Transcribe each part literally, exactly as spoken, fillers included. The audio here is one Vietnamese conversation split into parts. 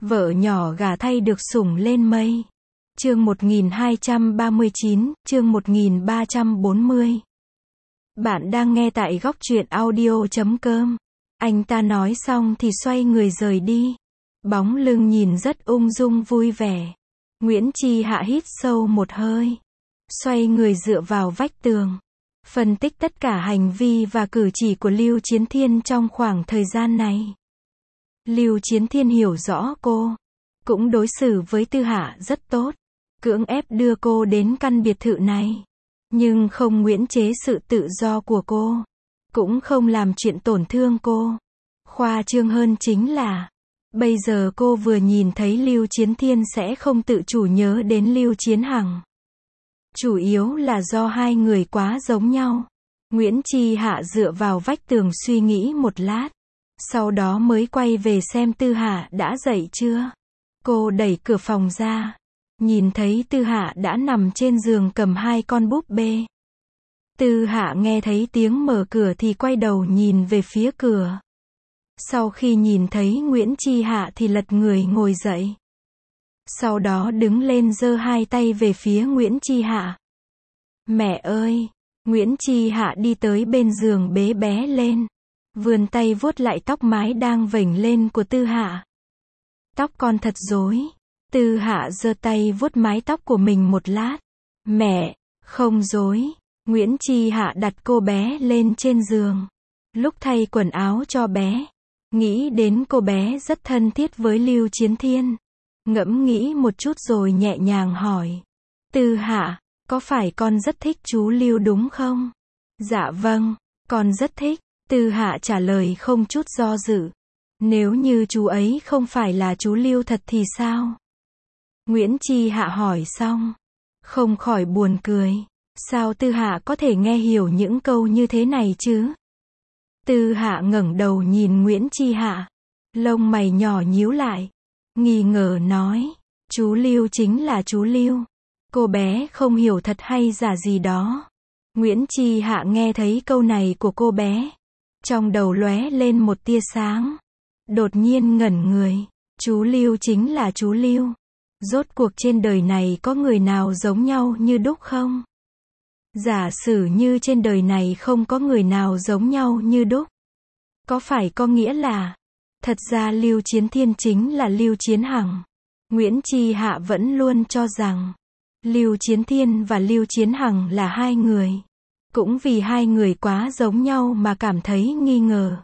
Vợ nhỏ gả thay được sủng lên mây. Chương một nghìn hai trăm ba mươi chín, chương một nghìn ba trăm bốn mươi. Bạn đang nghe tại góc truyện audio chấm com. Anh ta nói xong thì xoay người rời đi. Bóng lưng nhìn rất ung dung vui vẻ. Nguyễn Chi Hạ hít sâu một hơi. Xoay người dựa vào vách tường. Phân tích tất cả hành vi và cử chỉ của Lưu Chiến Thiên trong khoảng thời gian này. Lưu Chiến Thiên hiểu rõ cô. Cũng đối xử với Tư Hạ rất tốt. Cưỡng ép đưa cô đến căn biệt thự này. Nhưng không nguyễn chế sự tự do của cô. Cũng không làm chuyện tổn thương cô. Khoa trương hơn chính là, bây giờ cô vừa nhìn thấy Lưu Chiến Thiên sẽ không tự chủ nhớ đến Lưu Chiến Hằng. Chủ yếu là do hai người quá giống nhau. Nguyễn Chi Hạ dựa vào vách tường suy nghĩ một lát. Sau đó mới quay về xem Tư Hạ đã dậy chưa. Cô đẩy cửa phòng ra. Nhìn thấy Tư Hạ đã nằm trên giường cầm hai con búp bê. Tư Hạ nghe thấy tiếng mở cửa thì quay đầu nhìn về phía cửa. Sau khi nhìn thấy Nguyễn Chi Hạ thì lật người ngồi dậy. Sau đó đứng lên giơ hai tay về phía Nguyễn Chi Hạ. Mẹ ơi! Nguyễn Chi Hạ đi tới bên giường bế bé lên. Vươn tay vuốt lại tóc mái đang vểnh lên của Tư Hạ. Tóc con thật rối. Tư Hạ giơ tay vuốt mái tóc của mình một lát. Mẹ, không rối. Nguyễn Chi Hạ đặt cô bé lên trên giường. Lúc thay quần áo cho bé, nghĩ đến cô bé rất thân thiết với Lưu Chiến Thiên. Ngẫm nghĩ một chút rồi nhẹ nhàng hỏi. Tư Hạ, có phải con rất thích chú Lưu đúng không? Dạ vâng, con rất thích. Tư Hạ trả lời không chút do dự. Nếu như chú ấy không phải là chú Lưu thật thì sao? Nguyễn Chi Hạ hỏi xong, không khỏi buồn cười. Sao Tư Hạ có thể nghe hiểu những câu như thế này chứ? Tư Hạ ngẩng đầu nhìn Nguyễn Chi Hạ. Lông mày nhỏ nhíu lại. Nghi ngờ nói. Chú Lưu chính là chú Lưu. Cô bé không hiểu thật hay giả gì đó. Nguyễn Chi Hạ nghe thấy câu này của cô bé. Trong đầu lóe lên một tia sáng. Đột nhiên ngẩn người. Chú Lưu chính là chú Lưu. Rốt cuộc trên đời này có người nào giống nhau như đúc không? Giả sử như trên đời này không có người nào giống nhau như đúc. Có phải có nghĩa là, thật ra Lưu Chiến Thiên chính là Lưu Chiến Hằng. Nguyễn Chi Hạ vẫn luôn cho rằng, Lưu Chiến Thiên và Lưu Chiến Hằng là hai người. Cũng vì hai người quá giống nhau mà cảm thấy nghi ngờ.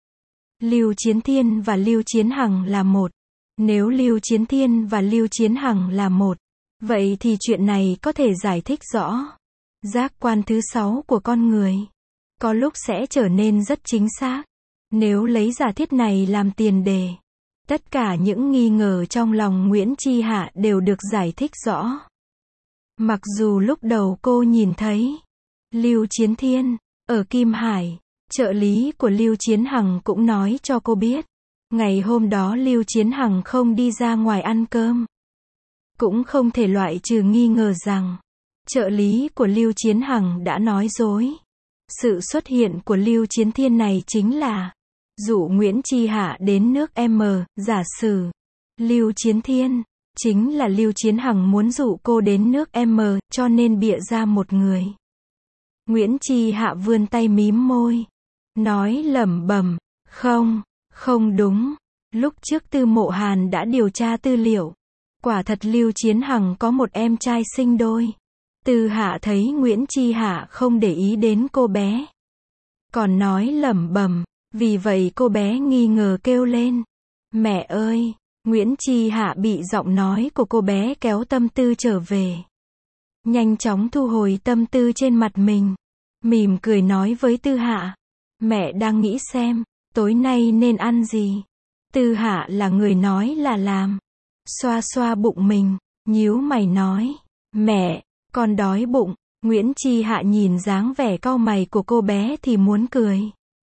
Lưu Chiến Thiên và Lưu Chiến Hằng là một. Nếu Lưu Chiến Thiên và Lưu Chiến Hằng là một, vậy thì chuyện này có thể giải thích rõ. Giác quan thứ sáu của con người có lúc sẽ trở nên rất chính xác. Nếu lấy giả thiết này làm tiền đề, tất cả những nghi ngờ trong lòng Nguyễn Chi Hạ đều được giải thích rõ. Mặc dù lúc đầu cô nhìn thấy Lưu Chiến Thiên ở Kim Hải, trợ lý của Lưu Chiến Hằng cũng nói cho cô biết, ngày hôm đó Lưu Chiến Hằng không đi ra ngoài ăn cơm. Cũng không thể loại trừ nghi ngờ rằng trợ lý của Lưu Chiến Hằng đã nói dối. Sự xuất hiện của Lưu Chiến Thiên này chính là dụ Nguyễn Chi Hạ đến nước M. Giả sử Lưu Chiến Thiên chính là Lưu Chiến Hằng muốn dụ cô đến nước M, cho nên bịa ra một người. Nguyễn Chi Hạ vươn tay mím môi, nói lẩm bẩm, không, không đúng. Lúc trước Tư Mộ Hàn đã điều tra tư liệu. Quả thật Lưu Chiến Hằng có một em trai sinh đôi. Tư Hạ thấy Nguyễn Chi Hạ không để ý đến cô bé, còn nói lẩm bẩm, vì vậy cô bé nghi ngờ kêu lên. Mẹ ơi! Nguyễn Chi Hạ bị giọng nói của cô bé kéo tâm tư trở về. Nhanh chóng thu hồi tâm tư trên mặt mình. Mỉm cười nói với Tư Hạ. Mẹ đang nghĩ xem, tối nay nên ăn gì? Tư Hạ là người nói là làm. Xoa xoa bụng mình, nhíu mày nói. Mẹ! Con đói bụng. Nguyễn Chi Hạ nhìn dáng vẻ cau mày của cô bé thì muốn cười.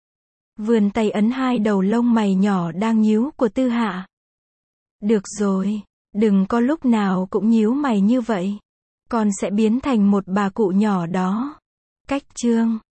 Vươn tay ấn hai đầu lông mày nhỏ đang nhíu của Tư Hạ. Được rồi, đừng có lúc nào cũng nhíu mày như vậy. Con sẽ biến thành một bà cụ nhỏ đó. Cách chương.